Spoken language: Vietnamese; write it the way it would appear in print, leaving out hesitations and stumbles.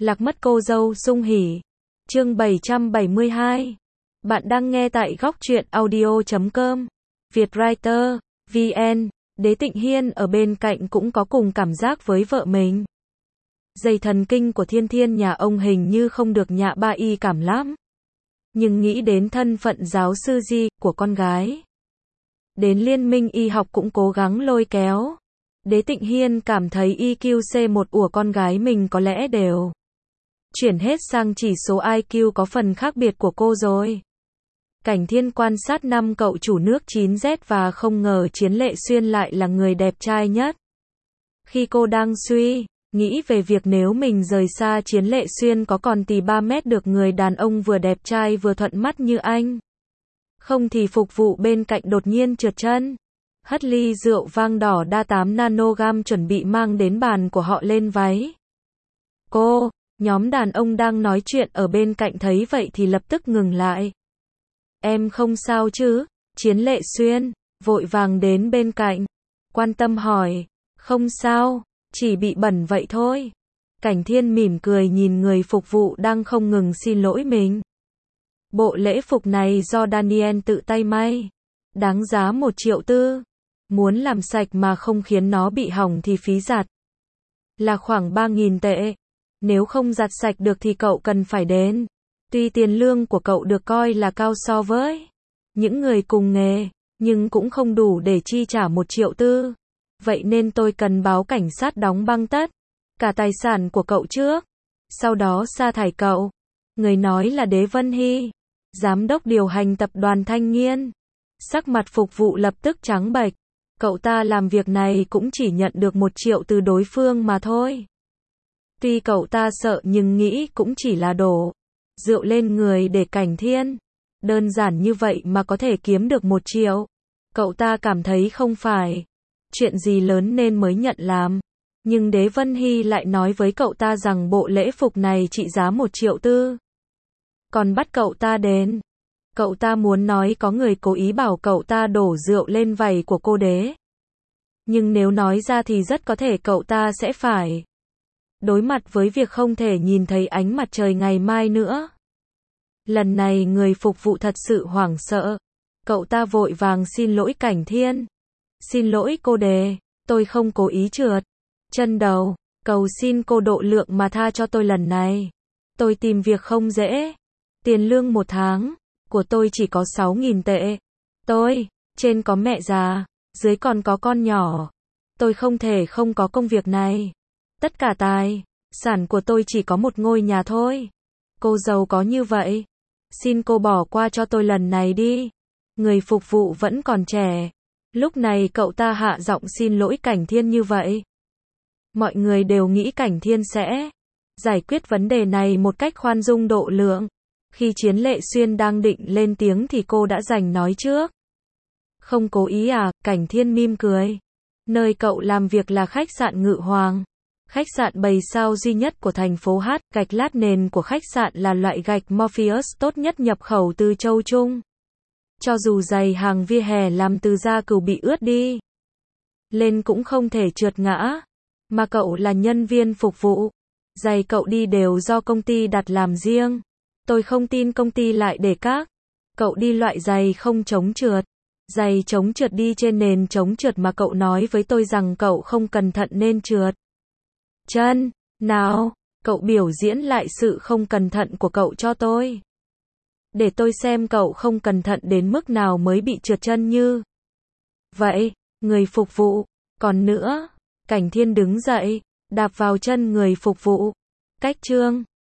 Lạc mất cô dâu sung hỉ. Chương 772. Bạn đang nghe tại góc truyện audio.com. Vietwriter, VN. Đế Tịnh Hiên ở bên cạnh cũng có cùng cảm giác với vợ mình. Dây thần kinh của Thiên Thiên nhà ông hình như không được nhạ ba y cảm lắm. Nhưng nghĩ đến thân phận giáo sư Di của con gái. Đến liên minh y học cũng cố gắng lôi kéo. Đế Tịnh Hiên cảm thấy IQ-C1 của con gái mình có lẽ đều chuyển hết sang chỉ số IQ có phần khác biệt của cô rồi. Cảnh Thiên quan sát 5 cậu chủ nước 9Z và không ngờ Chiến Lệ Xuyên lại là người đẹp trai nhất. Khi cô đang suy nghĩ về việc nếu mình rời xa Chiến Lệ Xuyên có còn tì 3 mét được người đàn ông vừa đẹp trai vừa thuận mắt như anh. Không thì phục vụ bên cạnh đột nhiên trượt chân. Hất ly rượu vang đỏ đa 8 nanogam chuẩn bị mang đến bàn của họ lên váy. Cô, nhóm đàn ông đang nói chuyện ở bên cạnh thấy vậy thì lập tức ngừng lại. Em không sao chứ? Chiến Lệ Xuyên vội vàng đến bên cạnh, quan tâm hỏi. Không sao, chỉ bị bẩn vậy thôi. Cảnh Thiên mỉm cười nhìn người phục vụ đang không ngừng xin lỗi mình. Bộ lễ phục này do Daniel tự tay may, đáng giá 1,4 triệu. Muốn làm sạch mà không khiến nó bị hỏng thì phí giặt là khoảng 3.000 tệ. Nếu không giặt sạch được thì cậu cần phải đến. Tuy tiền lương của cậu được coi là cao so với những người cùng nghề, nhưng cũng không đủ để chi trả 1,4 triệu. Vậy nên tôi cần báo cảnh sát đóng băng tất cả tài sản của cậu trước, sau đó sa thải cậu. Người nói là Đế Vân Hy, giám đốc điều hành tập đoàn Thanh Nghiên. Sắc mặt phục vụ lập tức trắng bệch. Cậu ta làm việc này cũng chỉ nhận được 1 triệu từ đối phương mà thôi. Tuy cậu ta sợ nhưng nghĩ cũng chỉ là đổ rượu lên người để Cảnh Thiên. Đơn giản như vậy mà có thể kiếm được 1 triệu. Cậu ta cảm thấy không phải chuyện gì lớn nên mới nhận làm. Nhưng Đế Vân Hy lại nói với cậu ta rằng bộ lễ phục này trị giá 1,4 triệu. Còn bắt cậu ta đến. Cậu ta muốn nói có người cố ý bảo cậu ta đổ rượu lên vảy của cô Đế. Nhưng nếu nói ra thì rất có thể cậu ta sẽ phải đối mặt với việc không thể nhìn thấy ánh mặt trời ngày mai nữa. Lần này người phục vụ thật sự hoảng sợ. Cậu ta vội vàng xin lỗi Cảnh Thiên. Xin lỗi cô Đế, tôi không cố ý trượt chân đầu. Cầu xin cô độ lượng mà tha cho tôi lần này. Tôi tìm việc không dễ. Tiền lương 1 tháng của tôi chỉ có 6.000 tệ. Tôi, trên có mẹ già, dưới còn có con nhỏ. Tôi không thể không có công việc này. Tất cả tài sản của tôi chỉ có một ngôi nhà thôi. Cô giàu có như vậy. Xin cô bỏ qua cho tôi lần này đi. Người phục vụ vẫn còn trẻ. Lúc này cậu ta hạ giọng xin lỗi Cảnh Thiên như vậy. Mọi người đều nghĩ Cảnh Thiên sẽ giải quyết vấn đề này một cách khoan dung độ lượng. Khi Chiến Lệ Xuyên đang định lên tiếng thì cô đã giành nói trước. Không cố ý à? Cảnh Thiên mỉm cười. Nơi cậu làm việc là khách sạn Ngự Hoàng. Khách sạn 7 sao duy nhất của thành phố H. Gạch lát nền của khách sạn là loại gạch Morpheus tốt nhất nhập khẩu từ châu Trung. Cho dù giày hàng vỉa hè làm từ da cừu bị ướt đi lên cũng không thể trượt ngã. Mà cậu là nhân viên phục vụ. Giày cậu đi đều do công ty đặt làm riêng. Tôi không tin công ty lại để các cậu đi loại giày không chống trượt. Giày chống trượt đi trên nền chống trượt mà cậu nói với tôi rằng cậu không cẩn thận nên trượt chân. Nào, cậu biểu diễn lại sự không cẩn thận của cậu cho tôi. Để tôi xem cậu không cẩn thận đến mức nào mới bị trượt chân như vậy. Người phục vụ. Còn nữa, Cảnh Thiên đứng dậy, đạp vào chân người phục vụ. Cách chương